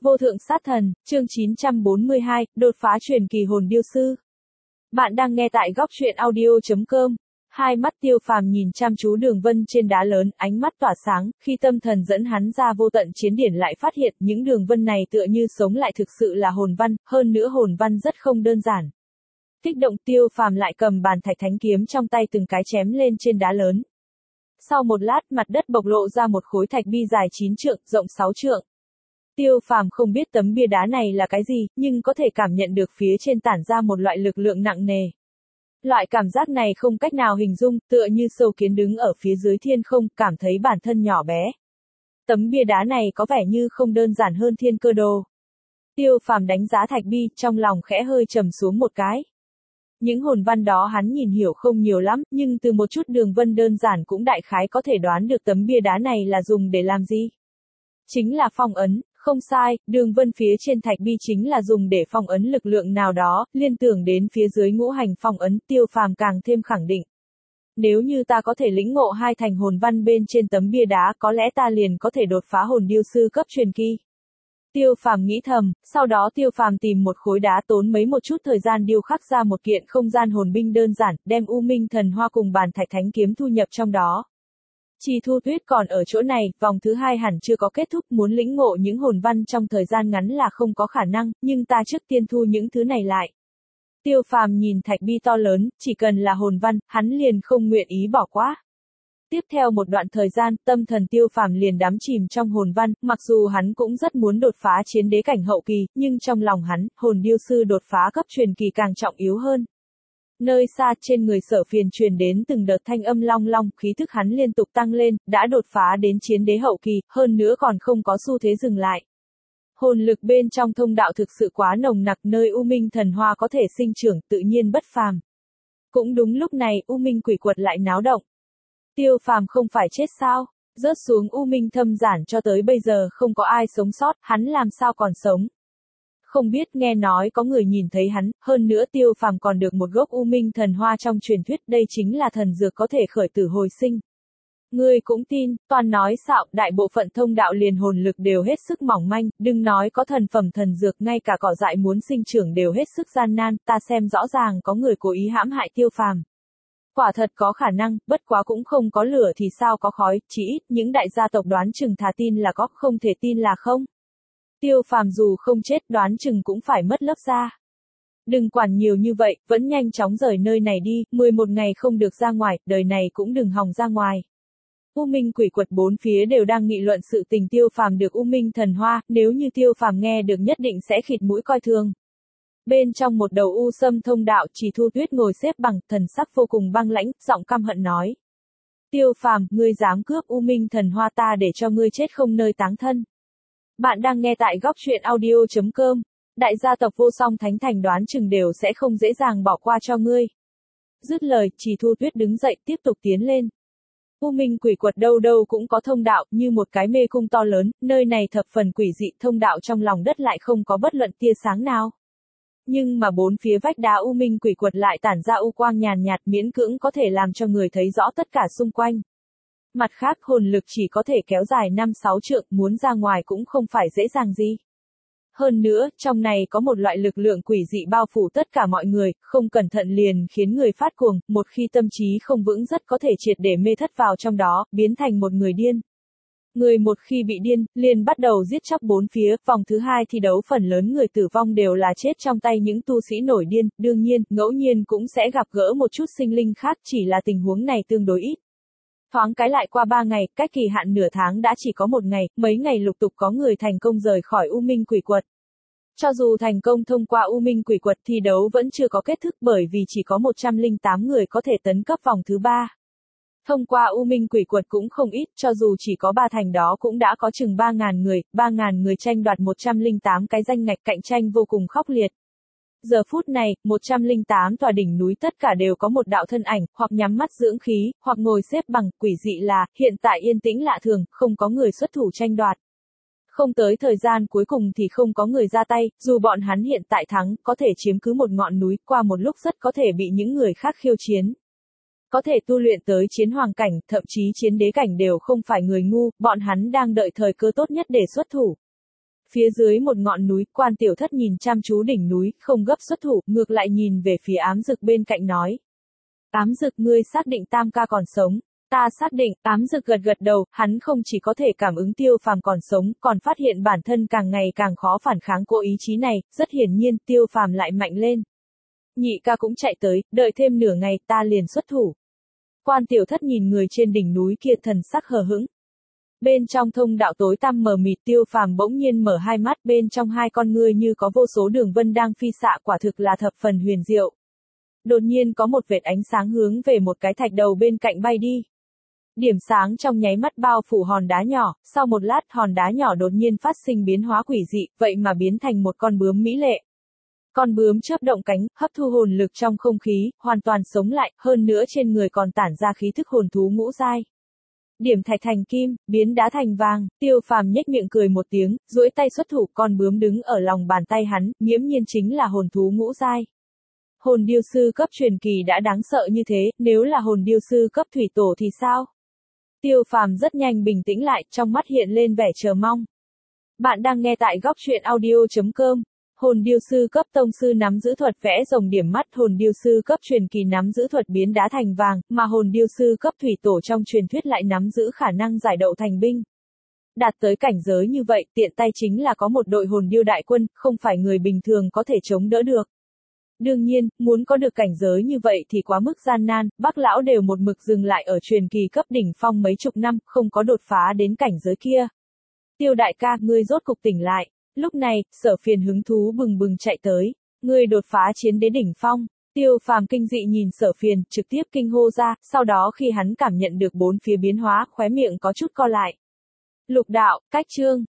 Vô thượng sát thần, chương 942, đột phá truyền kỳ hồn điêu sư. Bạn đang nghe tại góc truyện audio.com. Hai mắt Tiêu Phàm nhìn chăm chú đường vân trên đá lớn, ánh mắt tỏa sáng, khi tâm thần dẫn hắn ra vô tận chiến điển lại phát hiện những đường vân này tựa như sống lại, thực sự là hồn văn, hơn nữa hồn văn rất không đơn giản. Kích động, Tiêu Phàm lại cầm bàn thạch thánh kiếm trong tay từng cái chém lên trên đá lớn. Sau một lát, mặt đất bộc lộ ra một khối thạch bi dài 9 trượng, rộng 6 trượng. Tiêu Phàm không biết tấm bia đá này là cái gì, nhưng có thể cảm nhận được phía trên tản ra một loại lực lượng nặng nề. Loại cảm giác này không cách nào hình dung, tựa như sâu kiến đứng ở phía dưới thiên không, cảm thấy bản thân nhỏ bé. Tấm bia đá này có vẻ như không đơn giản hơn thiên cơ đồ. Tiêu Phàm đánh giá thạch bi, trong lòng khẽ hơi trầm xuống một cái. Những hồn văn đó hắn nhìn hiểu không nhiều lắm, nhưng từ một chút đường vân đơn giản cũng đại khái có thể đoán được tấm bia đá này là dùng để làm gì. Chính là phong ấn, không sai, đường vân phía trên thạch bi chính là dùng để phong ấn lực lượng nào đó, liên tưởng đến phía dưới ngũ hành phong ấn, Tiêu Phàm càng thêm khẳng định. Nếu như ta có thể lĩnh ngộ hai thành hồn văn bên trên tấm bia đá, có lẽ ta liền có thể đột phá hồn điêu sư cấp truyền kỳ. Tiêu Phàm nghĩ thầm, sau đó Tiêu Phàm tìm một khối đá, tốn một chút thời gian điêu khắc ra một kiện không gian hồn binh đơn giản, đem U Minh Thần Hoa cùng bàn thạch thánh kiếm thu nhập trong đó. Trì Thu Tuyết còn ở chỗ này, vòng thứ 2 hẳn chưa có kết thúc, muốn lĩnh ngộ những hồn văn trong thời gian ngắn là không có khả năng, nhưng ta trước tiên thu những thứ này lại. Tiêu Phàm nhìn thạch bi to lớn, chỉ cần là hồn văn, hắn liền không nguyện ý bỏ qua. Tiếp theo một đoạn thời gian, tâm thần Tiêu Phàm liền đắm chìm trong hồn văn, mặc dù hắn cũng rất muốn đột phá chiến đế cảnh hậu kỳ, nhưng trong lòng hắn, hồn điêu sư đột phá cấp truyền kỳ càng trọng yếu hơn. Nơi xa, trên người Sở Phiền truyền đến từng đợt thanh âm long long, khí thức hắn liên tục tăng lên, đã đột phá đến chiến đế hậu kỳ, hơn nữa còn không có xu thế dừng lại. Hồn lực bên trong thông đạo thực sự quá nồng nặc, nơi U Minh Thần Hoa có thể sinh trưởng, tự nhiên bất phàm. Cũng đúng lúc này, U Minh Quỷ Quật lại náo động. Tiêu Phàm không phải chết sao? Rớt xuống U Minh Thâm Giản cho tới bây giờ không có ai sống sót, hắn làm sao còn sống? Không biết, nghe nói có người nhìn thấy hắn, hơn nữa Tiêu Phàm còn được một gốc U Minh Thần Hoa trong truyền thuyết, đây chính là thần dược có thể khởi tử hồi sinh. Ngươi cũng tin, toàn nói xạo, đại bộ phận thông đạo liền hồn lực đều hết sức mỏng manh, đừng nói có thần phẩm thần dược, ngay cả cỏ dại muốn sinh trưởng đều hết sức gian nan, ta xem rõ ràng có người cố ý hãm hại Tiêu Phàm. Quả thật có khả năng, bất quá cũng không có lửa thì sao có khói, chỉ ít những đại gia tộc đoán chừng thà tin là có, không thể tin là không. Tiêu Phàm dù không chết đoán chừng cũng phải mất lớp da. Đừng quản nhiều như vậy, vẫn nhanh chóng rời nơi này đi, 11 ngày không được ra ngoài, đời này cũng đừng hòng ra ngoài. U Minh Quỷ Quật bốn phía đều đang nghị luận sự tình Tiêu Phàm được U Minh Thần Hoa, nếu như Tiêu Phàm nghe được nhất định sẽ khịt mũi coi thường. Bên trong một đầu u sâm thông đạo, Trì Thu Tuyết ngồi xếp bằng, thần sắc vô cùng băng lãnh, giọng căm hận nói. Tiêu Phàm, ngươi dám cướp U Minh Thần Hoa ta để cho ngươi chết không nơi táng thân. Bạn đang nghe tại góc truyện audio.com. Đại gia tộc Vô Song Thánh Thành đoán chừng đều sẽ không dễ dàng bỏ qua cho ngươi. Dứt lời, Trì Thu Tuyết đứng dậy tiếp tục tiến lên. U Minh Quỷ Quật đâu đâu cũng có thông đạo, như một cái mê cung to lớn, nơi này thập phần quỷ dị, thông đạo trong lòng đất lại không có bất luận tia sáng nào. Nhưng mà bốn phía vách đá U Minh Quỷ Quật lại tản ra u quang nhàn nhạt, miễn cưỡng có thể làm cho người thấy rõ tất cả xung quanh. Mặt khác, hồn lực chỉ có thể kéo dài 5-6 trượng, muốn ra ngoài cũng không phải dễ dàng gì. Hơn nữa, trong này có một loại lực lượng quỷ dị bao phủ tất cả mọi người, không cẩn thận liền khiến người phát cuồng, một khi tâm trí không vững rất có thể triệt để mê thất vào trong đó, biến thành một người điên. Người một khi bị điên, liền bắt đầu giết chóc bốn phía, vòng thứ 2 thi đấu phần lớn người tử vong đều là chết trong tay những tu sĩ nổi điên, đương nhiên, ngẫu nhiên cũng sẽ gặp gỡ một chút sinh linh khác, chỉ là tình huống này tương đối ít. Thoáng cái lại qua 3 ngày, cách kỳ hạn nửa tháng đã chỉ có 1 ngày, mấy ngày lục tục có người thành công rời khỏi U Minh Quỷ Quật. Cho dù thành công thông qua U Minh Quỷ Quật, thi đấu vẫn chưa có kết thúc bởi vì chỉ có 108 người có thể tấn cấp vòng thứ 3. Thông qua U Minh Quỷ Quật cũng không ít, cho dù chỉ có 3 thành đó cũng đã có chừng 3.000 người, 3.000 người tranh đoạt 108 cái danh ngạch, cạnh tranh vô cùng khốc liệt. Giờ phút này, 108 tòa đỉnh núi tất cả đều có một đạo thân ảnh, hoặc nhắm mắt dưỡng khí, hoặc ngồi xếp bằng, quỷ dị là, hiện tại yên tĩnh lạ thường, không có người xuất thủ tranh đoạt. Không tới thời gian cuối cùng thì không có người ra tay, dù bọn hắn hiện tại thắng, có thể chiếm cứ một ngọn núi, qua một lúc rất có thể bị những người khác khiêu chiến. Có thể tu luyện tới chiến hoàng cảnh, thậm chí chiến đế cảnh đều không phải người ngu, bọn hắn đang đợi thời cơ tốt nhất để xuất thủ. Phía dưới một ngọn núi, Quan Tiểu Thất nhìn chăm chú đỉnh núi, không gấp xuất thủ, ngược lại nhìn về phía Ám Dực bên cạnh nói. Ám Dực, ngươi xác định Tam ca còn sống? Ta xác định. Ám Dực gật gật đầu, hắn không chỉ có thể cảm ứng Tiêu Phàm còn sống, còn phát hiện bản thân càng ngày càng khó phản kháng cô ý chí này, rất hiển nhiên, Tiêu Phàm lại mạnh lên. Nhị ca cũng chạy tới, đợi thêm nửa ngày, ta liền xuất thủ. Quan Tiểu Thất nhìn người trên đỉnh núi kia thần sắc hờ hững. Bên trong thông đạo tối tăm mờ mịt, Tiêu Phàm bỗng nhiên mở hai mắt, bên trong hai con ngươi như có vô số đường vân đang phi xạ, quả thực là thập phần huyền diệu. Đột nhiên có một vệt ánh sáng hướng về một cái thạch đầu bên cạnh bay đi. Điểm sáng trong nháy mắt bao phủ hòn đá nhỏ, sau một lát hòn đá nhỏ đột nhiên phát sinh biến hóa quỷ dị, vậy mà biến thành một con bướm mỹ lệ. Con bướm chớp động cánh, hấp thu hồn lực trong không khí, hoàn toàn sống lại, hơn nữa trên người còn tản ra khí thức hồn thú ngũ giai. Điểm thạch thành kim, biến đá thành vàng, Tiêu Phàm nhếch miệng cười một tiếng, duỗi tay xuất thủ, con bướm đứng ở lòng bàn tay hắn, nghiễm nhiên chính là hồn thú ngũ giai. Hồn điêu sư cấp truyền kỳ đã đáng sợ như thế, nếu là hồn điêu sư cấp thủy tổ thì sao? Tiêu Phàm rất nhanh bình tĩnh lại, trong mắt hiện lên vẻ chờ mong. Bạn đang nghe tại góc truyện audio.com. Hồn điêu sư cấp tông sư nắm giữ thuật vẽ rồng điểm mắt, hồn điêu sư cấp truyền kỳ nắm giữ thuật biến đá thành vàng, mà hồn điêu sư cấp thủy tổ trong truyền thuyết lại nắm giữ khả năng giải đậu thành binh. Đạt tới cảnh giới như vậy, tiện tay chính là có một đội hồn điêu đại quân, không phải người bình thường có thể chống đỡ được. Đương nhiên, muốn có được cảnh giới như vậy thì quá mức gian nan, Bác lão đều một mực dừng lại ở truyền kỳ cấp đỉnh phong mấy chục năm, không có đột phá đến cảnh giới kia. Tiêu đại ca, ngươi rốt cục tỉnh lại. Lúc này, Sở Phiền hứng thú bừng bừng chạy tới. Ngươi đột phá chiến đế đỉnh phong. Tiêu Phàm kinh dị nhìn Sở Phiền, trực tiếp kinh hô ra, sau đó khi hắn cảm nhận được bốn phía biến hóa, khóe miệng có chút co lại. Lục đạo, cách chương.